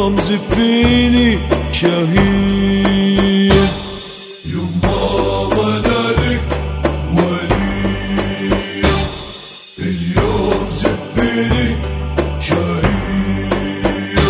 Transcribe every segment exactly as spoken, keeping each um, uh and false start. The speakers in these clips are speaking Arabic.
اليوم زفيني شهيد. يما وانا لك وليد، اليوم زفيني شهيد.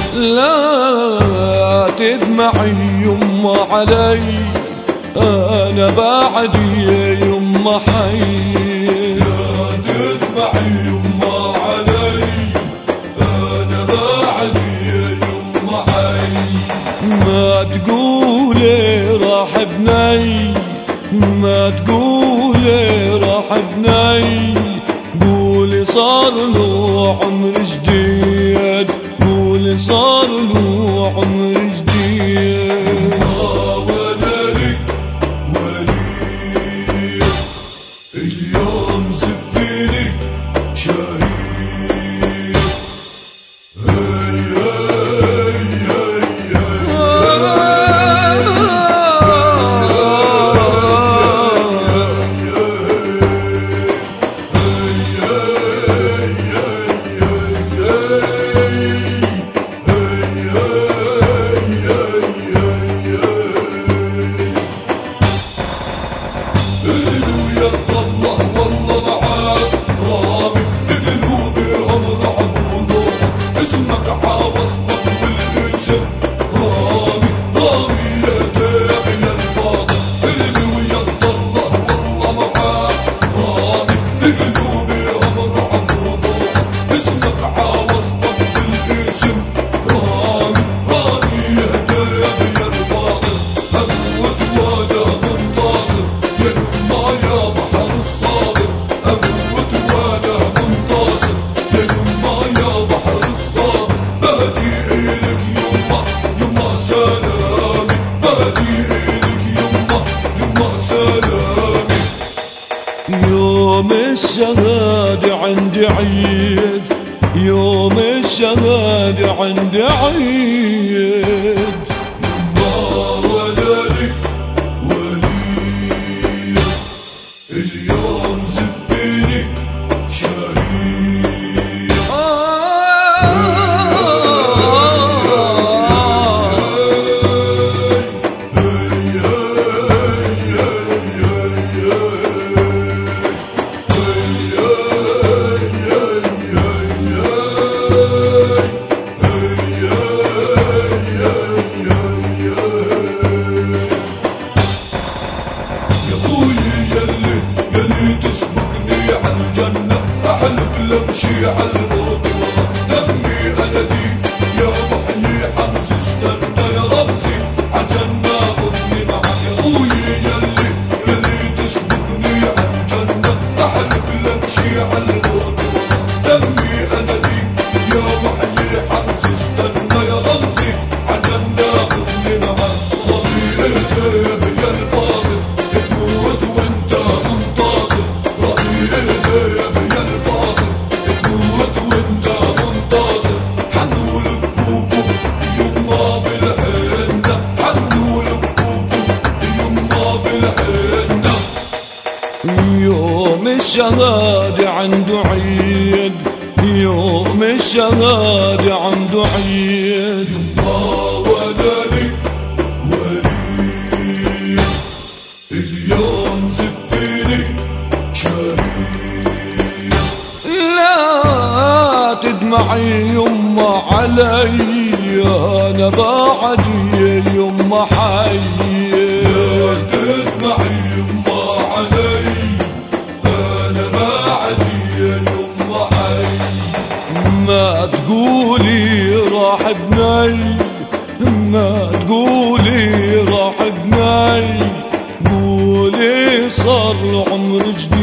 لا تدمعي يما علي، انا بعدي يما حي. لا تدمعي يما علي، انا بعدي يما حي. ما تقولي راح بني، ما تقولي راح بني، قولي صار له عمر جديد، قولي صار له عمر جديد. يما وانا لك وليد، اليوم زفيني شهيد. هي هي هي يوم الشهادة عندي عيد، يوم الشهادة عندي عيد. يما وانا لك وليد، اليوم زفيني شهيد. امشي عالموت دمي انا دي يا محيي حمزي، استنى يا رمزي عالجنة خدني معك يا خويي، يلي يلي تسبقني عالجنة احلف لامشي عالموت دمي انا دي يا محيي حمزي، استنى يا رمزي عالجنة خدني معك. ربي اهدى يا الباطل تموت وانت منتصر، ربي اهدى يا الباطل تموت وانت منتصر. حنول بكوفه يما بالحنة، حنول بكوفه يما بالحنة. يوم الشهادة عنده عيد، يوم الشهادة عنده عيد. يما وانا لك وليد، اليوم زفيني شهيد. لا تدمعي يما علي، انا بعدي يما حي. لا تدمعي يما علي، انا بعدي يما حي. ما تقولي راح بني، ما تقولي راح بني، قولي صار عمر جديد.